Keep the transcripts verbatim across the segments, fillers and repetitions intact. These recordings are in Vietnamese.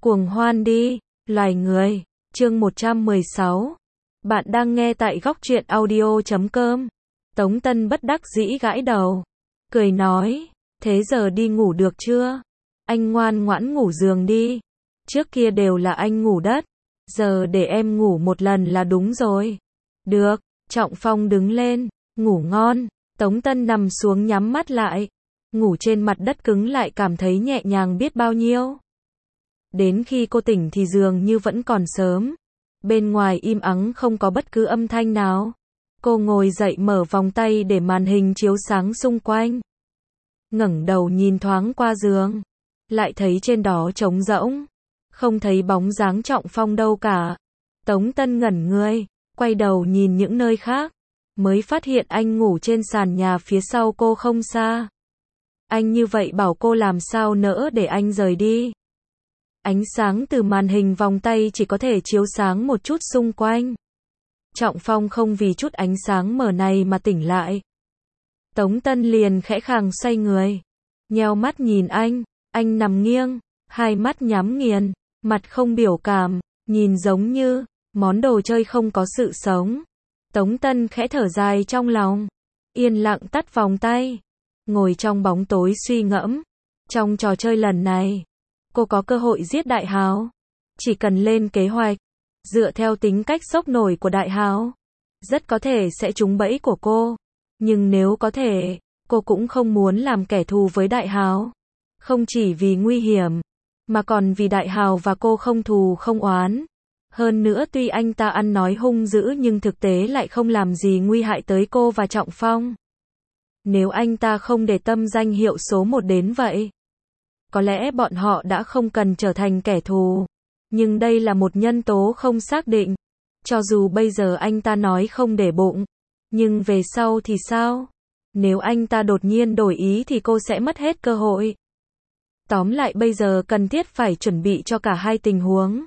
Cuồng hoan đi, loài người. Chương một trăm mười sáu. Bạn đang nghe tại góc truyện audio chấm com. Tống Tân bất đắc dĩ gãi đầu, cười nói, thế giờ đi ngủ được chưa? Anh ngoan ngoãn ngủ giường đi. Trước kia đều là anh ngủ đất, giờ để em ngủ một lần là đúng rồi. Được, Trọng Phong đứng lên, ngủ ngon. Tống Tân nằm xuống nhắm mắt lại. Ngủ trên mặt đất cứng lại cảm thấy nhẹ nhàng biết bao nhiêu. Đến khi cô tỉnh thì dường như vẫn còn sớm. Bên ngoài im ắng không có bất cứ âm thanh nào. Cô ngồi dậy mở vòng tay để màn hình chiếu sáng xung quanh. Ngẩng đầu nhìn thoáng qua giường, lại thấy trên đó trống rỗng, không thấy bóng dáng Trọng Phong đâu cả. Tống Tân ngẩn người, quay đầu nhìn những nơi khác, mới phát hiện anh ngủ trên sàn nhà phía sau cô không xa. Anh như vậy bảo cô làm sao nỡ để anh rời đi. Ánh sáng từ màn hình vòng tay chỉ có thể chiếu sáng một chút xung quanh. Trọng Phong không vì chút ánh sáng mờ này mà tỉnh lại. Tống Tân liền khẽ khàng xoay người, nheo mắt nhìn anh. Anh nằm nghiêng, hai mắt nhắm nghiền, mặt không biểu cảm, nhìn giống như món đồ chơi không có sự sống. Tống Tân khẽ thở dài trong lòng, yên lặng tắt vòng tay, ngồi trong bóng tối suy ngẫm. Trong trò chơi lần này, cô có cơ hội giết Đại Hào. Chỉ cần lên kế hoạch, dựa theo tính cách sốc nổi của Đại Hào, rất có thể sẽ trúng bẫy của cô. Nhưng nếu có thể, cô cũng không muốn làm kẻ thù với Đại Hào. Không chỉ vì nguy hiểm, mà còn vì Đại Hào và cô không thù không oán. Hơn nữa tuy anh ta ăn nói hung dữ nhưng thực tế lại không làm gì nguy hại tới cô và Trọng Phong. Nếu anh ta không để tâm danh hiệu số một đến vậy, có lẽ bọn họ đã không cần trở thành kẻ thù. Nhưng đây là một nhân tố không xác định. Cho dù bây giờ anh ta nói không để bụng, nhưng về sau thì sao? Nếu anh ta đột nhiên đổi ý thì cô sẽ mất hết cơ hội. Tóm lại bây giờ cần thiết phải chuẩn bị cho cả hai tình huống.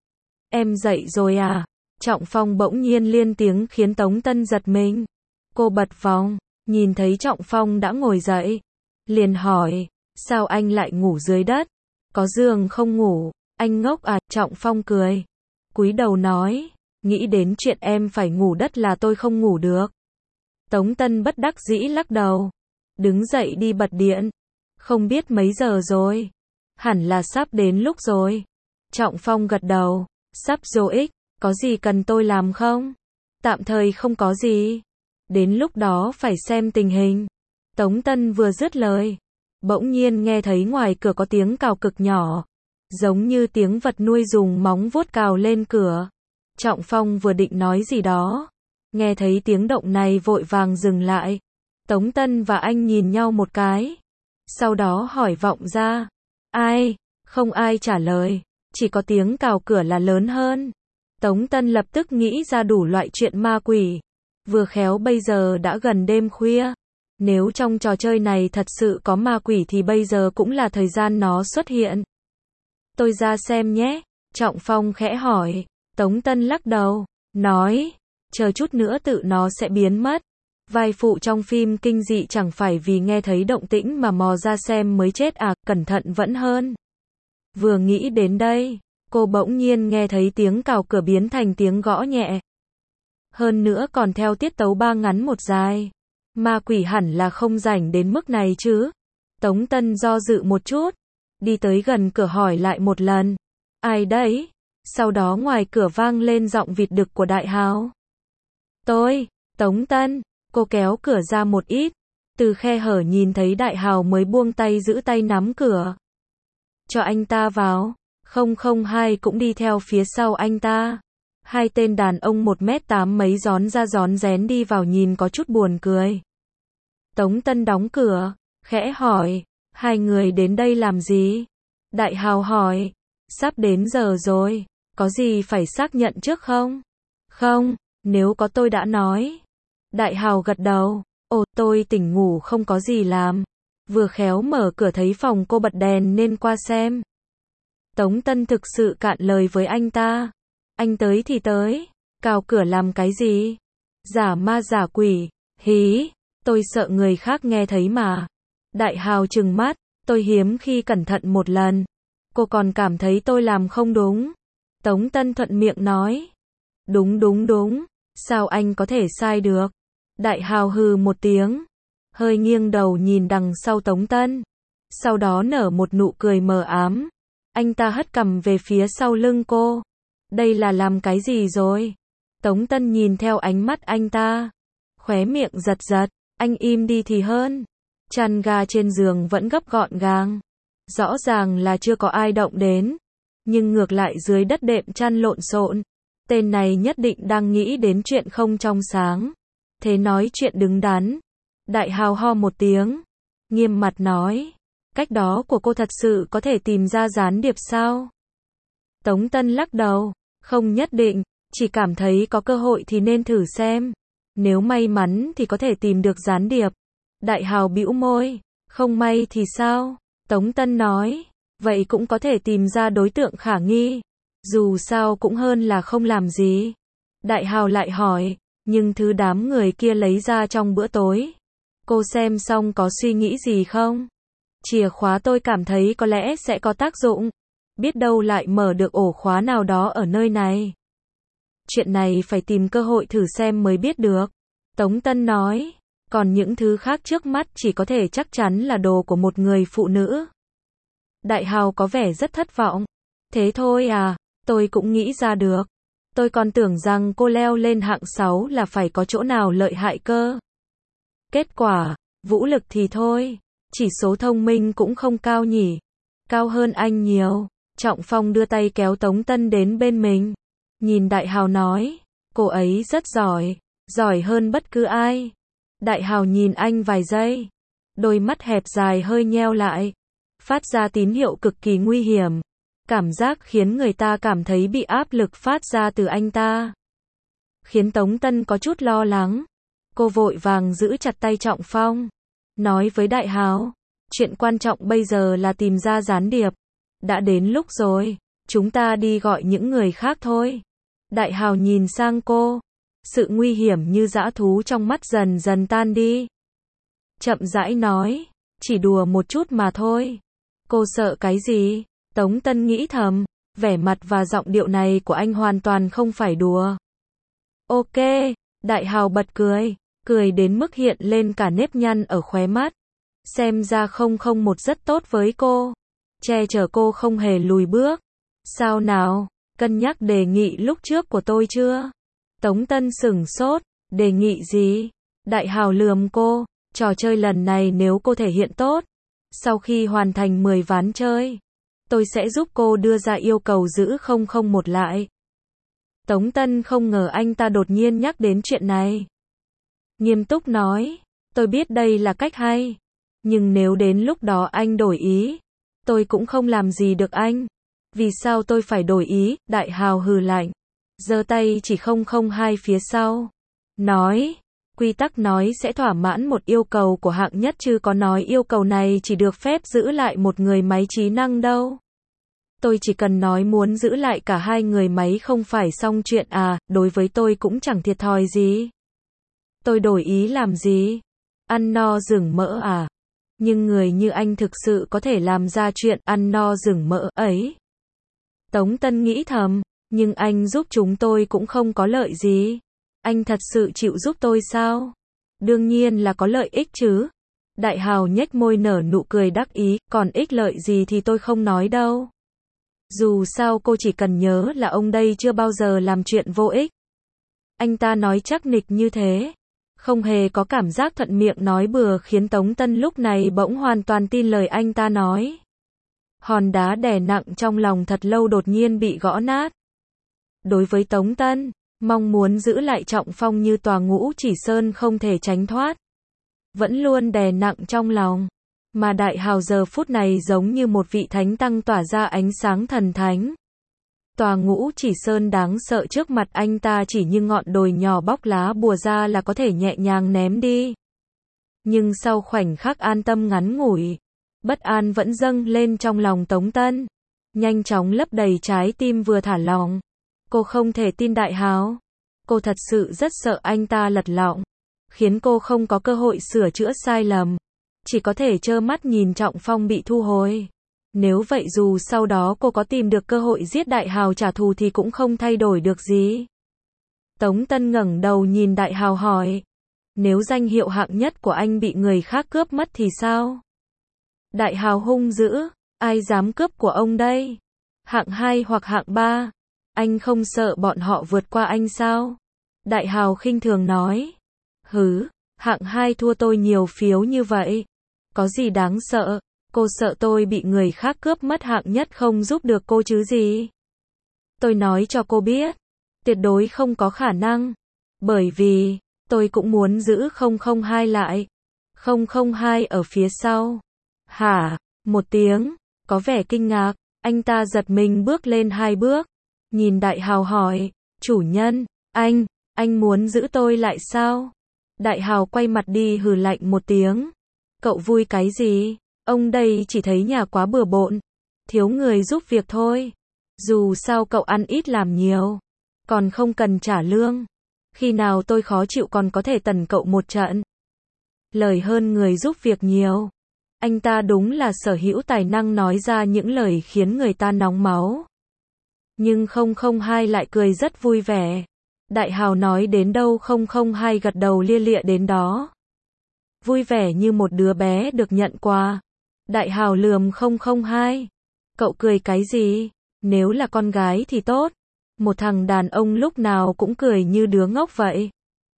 Em dậy rồi à? Trọng Phong bỗng nhiên liên tiếng khiến Tống Tân giật mình. Cô bật vòng, nhìn thấy Trọng Phong đã ngồi dậy, liền hỏi, sao anh lại ngủ dưới đất? Có giường không ngủ? Anh ngốc à? Trọng Phong cười, cúi đầu nói, nghĩ đến chuyện em phải ngủ đất là tôi không ngủ được. Tống Tân bất đắc dĩ lắc đầu, đứng dậy đi bật điện. Không biết mấy giờ rồi? Hẳn là sắp đến lúc rồi. Trọng Phong gật đầu, sắp rồi. Có gì cần tôi làm không? Tạm thời không có gì. Đến lúc đó phải xem tình hình. Tống Tân vừa dứt lời, bỗng nhiên nghe thấy ngoài cửa có tiếng cào cực nhỏ, giống như tiếng vật nuôi dùng móng vuốt cào lên cửa. Trọng Phong vừa định nói gì đó, nghe thấy tiếng động này vội vàng dừng lại. Tống Tân và anh nhìn nhau một cái, sau đó hỏi vọng ra. Ai? Không ai trả lời, chỉ có tiếng cào cửa là lớn hơn. Tống Tân lập tức nghĩ ra đủ loại chuyện ma quỷ. Vừa khéo bây giờ đã gần đêm khuya. Nếu trong trò chơi này thật sự có ma quỷ thì bây giờ cũng là thời gian nó xuất hiện. Tôi ra xem nhé. Trọng Phong khẽ hỏi. Tống Tân lắc đầu, nói, chờ chút nữa tự nó sẽ biến mất. Vai phụ trong phim kinh dị chẳng phải vì nghe thấy động tĩnh mà mò ra xem mới chết à, cẩn thận vẫn hơn. Vừa nghĩ đến đây, cô bỗng nhiên nghe thấy tiếng cào cửa biến thành tiếng gõ nhẹ. Hơn nữa còn theo tiết tấu ba ngắn một dài. Ma quỷ hẳn là không rảnh đến mức này chứ. Tống Tân do dự một chút, đi tới gần cửa hỏi lại một lần. Ai đấy? Sau đó ngoài cửa vang lên giọng vịt đực của Đại Hào. Tôi, Tống Tân. Cô kéo cửa ra một ít, từ khe hở nhìn thấy Đại Hào mới buông tay giữ tay nắm cửa. Cho anh ta vào. Không không hai cũng đi theo phía sau anh ta. Hai tên đàn ông một mét tám mấy rón ra rón rén đi vào nhìn có chút buồn cười. Tống Tân đóng cửa, khẽ hỏi, hai người đến đây làm gì? Đại Hào hỏi, sắp đến giờ rồi, có gì phải xác nhận trước không? Không, nếu có tôi đã nói. Đại Hào gật đầu, ồ tôi tỉnh ngủ không có gì làm. Vừa khéo mở cửa thấy phòng cô bật đèn nên qua xem. Tống Tân thực sự cạn lời với anh ta. Anh tới thì tới, cào cửa làm cái gì? Giả ma giả quỷ, hí, tôi sợ người khác nghe thấy mà. Đại Hào trừng mắt, tôi hiếm khi cẩn thận một lần. Cô còn cảm thấy tôi làm không đúng. Tống Tân thuận miệng nói. Đúng đúng đúng, sao anh có thể sai được? Đại Hào hừ một tiếng, hơi nghiêng đầu nhìn đằng sau Tống Tân. Sau đó nở một nụ cười mờ ám. Anh ta hất cằm về phía sau lưng cô. Đây là làm cái gì rồi? Tống Tân nhìn theo ánh mắt anh ta. Khóe miệng giật giật, anh im đi thì hơn. Chăn ga trên giường vẫn gấp gọn gàng. Rõ ràng là chưa có ai động đến. Nhưng ngược lại dưới đất đệm chăn lộn xộn. Tên này nhất định đang nghĩ đến chuyện không trong sáng. Thế nói chuyện đứng đắn. Đại Hào ho một tiếng. Nghiêm mặt nói. Cách đó của cô thật sự có thể tìm ra gián điệp sao? Tống Tân lắc đầu. Không nhất định, chỉ cảm thấy có cơ hội thì nên thử xem. Nếu may mắn thì có thể tìm được gián điệp. Đại Hào bĩu môi. Không may thì sao? Tống Tân nói. Vậy cũng có thể tìm ra đối tượng khả nghi. Dù sao cũng hơn là không làm gì. Đại Hào lại hỏi. Nhưng thứ đám người kia lấy ra trong bữa tối. Cô xem xong có suy nghĩ gì không? Chìa khóa tôi cảm thấy có lẽ sẽ có tác dụng. Biết đâu lại mở được ổ khóa nào đó ở nơi này. Chuyện này phải tìm cơ hội thử xem mới biết được. Tống Tân nói. Còn những thứ khác trước mắt chỉ có thể chắc chắn là đồ của một người phụ nữ. Đại Hào có vẻ rất thất vọng. Thế thôi à, tôi cũng nghĩ ra được. Tôi còn tưởng rằng cô leo lên hạng sáu là phải có chỗ nào lợi hại cơ. Kết quả, vũ lực thì thôi. Chỉ số thông minh cũng không cao nhỉ. Cao hơn anh nhiều. Trọng Phong đưa tay kéo Tống Tân đến bên mình. Nhìn Đại Hào nói. Cô ấy rất giỏi. Giỏi hơn bất cứ ai. Đại Hào nhìn anh vài giây. Đôi mắt hẹp dài hơi nheo lại. Phát ra tín hiệu cực kỳ nguy hiểm. Cảm giác khiến người ta cảm thấy bị áp lực phát ra từ anh ta. Khiến Tống Tân có chút lo lắng. Cô vội vàng giữ chặt tay Trọng Phong. Nói với Đại Hào. Chuyện quan trọng bây giờ là tìm ra gián điệp. Đã đến lúc rồi. Chúng ta đi gọi những người khác thôi. Đại Hào nhìn sang cô. Sự nguy hiểm như dã thú trong mắt dần dần tan đi. Chậm rãi nói. Chỉ đùa một chút mà thôi. Cô sợ cái gì? Tống Tân nghĩ thầm. Vẻ mặt và giọng điệu này của anh hoàn toàn không phải đùa. Ok. Đại Hào bật cười. Cười đến mức hiện lên cả nếp nhăn ở khóe mắt. Xem ra không không một rất tốt với cô. Che chở cô không hề lùi bước. Sao nào? Cân nhắc đề nghị lúc trước của tôi chưa? Tống Tân sửng sốt. Đề nghị gì? Đại Hào lườm cô. Trò chơi lần này nếu cô thể hiện tốt. Sau khi hoàn thành mười ván chơi. Tôi sẽ giúp cô đưa ra yêu cầu giữ không không một lại. Tống Tân không ngờ anh ta đột nhiên nhắc đến chuyện này. Nghiêm túc nói. Tôi biết đây là cách hay. Nhưng nếu đến lúc đó anh đổi ý. Tôi cũng không làm gì được anh. Vì sao tôi phải đổi ý? Đại Hào hừ lạnh. Giơ tay chỉ không không hai phía sau. Nói. Quy tắc nói sẽ thỏa mãn một yêu cầu của hạng nhất chứ có nói yêu cầu này chỉ được phép giữ lại một người máy trí năng đâu. Tôi chỉ cần nói muốn giữ lại cả hai người máy không phải xong chuyện à, đối với tôi cũng chẳng thiệt thòi gì. Tôi đổi ý làm gì? Ăn no rừng mỡ à? Nhưng người như anh thực sự có thể làm ra chuyện ăn no rừng mỡ ấy. Tống Tân nghĩ thầm, nhưng anh giúp chúng tôi cũng không có lợi gì. Anh thật sự chịu giúp tôi sao? Đương nhiên là có lợi ích chứ. Đại Hào nhếch môi nở nụ cười đắc ý, còn ích lợi gì thì tôi không nói đâu. Dù sao cô chỉ cần nhớ là ông đây chưa bao giờ làm chuyện vô ích. Anh ta nói chắc nịch như thế. Không hề có cảm giác thuận miệng nói bừa khiến Tống Tân lúc này bỗng hoàn toàn tin lời anh ta nói. Hòn đá đè nặng trong lòng thật lâu đột nhiên bị gõ nát. Đối với Tống Tân, mong muốn giữ lại Trọng Phong như tòa Ngũ Chỉ Sơn không thể tránh thoát. Vẫn luôn đè nặng trong lòng. Mà Đại Hào giờ phút này giống như một vị thánh tăng tỏa ra ánh sáng thần thánh. Tòa Ngũ Chỉ Sơn đáng sợ trước mặt anh ta chỉ như ngọn đồi nhỏ bóc lá bùa ra là có thể nhẹ nhàng ném đi. Nhưng sau khoảnh khắc an tâm ngắn ngủi, bất an vẫn dâng lên trong lòng Tống Tân. Nhanh chóng lấp đầy trái tim vừa thả lỏng. Cô không thể tin Đại Hào. Cô thật sự rất sợ anh ta lật lọng. Khiến cô không có cơ hội sửa chữa sai lầm. Chỉ có thể trơ mắt nhìn Trọng Phong bị thu hồi. Nếu vậy dù sau đó cô có tìm được cơ hội giết Đại Hào trả thù thì cũng không thay đổi được gì. Tống Tân ngẩng đầu nhìn Đại Hào hỏi. Nếu danh hiệu hạng nhất của anh bị người khác cướp mất thì sao? Đại Hào hung dữ. Ai dám cướp của ông đây? Hạng hai hoặc hạng ba? Anh không sợ bọn họ vượt qua anh sao? Đại Hào khinh thường nói. Hứ, hạng hai thua tôi nhiều phiếu như vậy. Có gì đáng sợ? Cô sợ tôi bị người khác cướp mất hạng nhất không giúp được cô chứ gì? Tôi nói cho cô biết. Tuyệt đối không có khả năng. Bởi vì, tôi cũng muốn giữ không không hai lại. không không hai ở phía sau. Hả? Một tiếng. Có vẻ kinh ngạc. Anh ta giật mình bước lên hai bước. Nhìn Đại Hào hỏi. Chủ nhân, anh, anh muốn giữ tôi lại sao? Đại Hào quay mặt đi hừ lạnh một tiếng. Cậu vui cái gì? Ông đây chỉ thấy nhà quá bừa bộn. Thiếu người giúp việc thôi. Dù sao cậu ăn ít làm nhiều. Còn không cần trả lương. Khi nào tôi khó chịu còn có thể tần cậu một trận. Lời hơn người giúp việc nhiều. Anh ta đúng là sở hữu tài năng nói ra những lời khiến người ta nóng máu. Nhưng không không hai lại cười rất vui vẻ. Đại Hào nói đến đâu không không hai gật đầu lia lịa đến đó. Vui vẻ như một đứa bé được nhận quà. Đại Hào lườm không không hai. Cậu cười cái gì? Nếu là con gái thì tốt. Một thằng đàn ông lúc nào cũng cười như đứa ngốc vậy.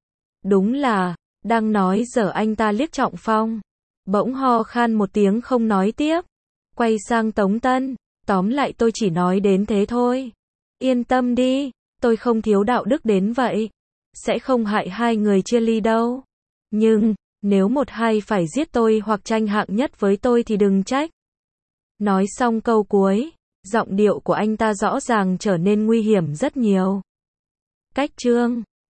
Đúng là, đang nói giờ anh ta liếc Trọng Phong. Bỗng ho khan một tiếng không nói tiếp. Quay sang Tống Tân. Tóm lại tôi chỉ nói đến thế thôi. Yên tâm đi, tôi không thiếu đạo đức đến vậy. Sẽ không hại hai người chia ly đâu. Nhưng, nếu một hai phải giết tôi hoặc tranh hạng nhất với tôi thì đừng trách. Nói xong câu cuối, giọng điệu của anh ta rõ ràng trở nên nguy hiểm rất nhiều. Cách chương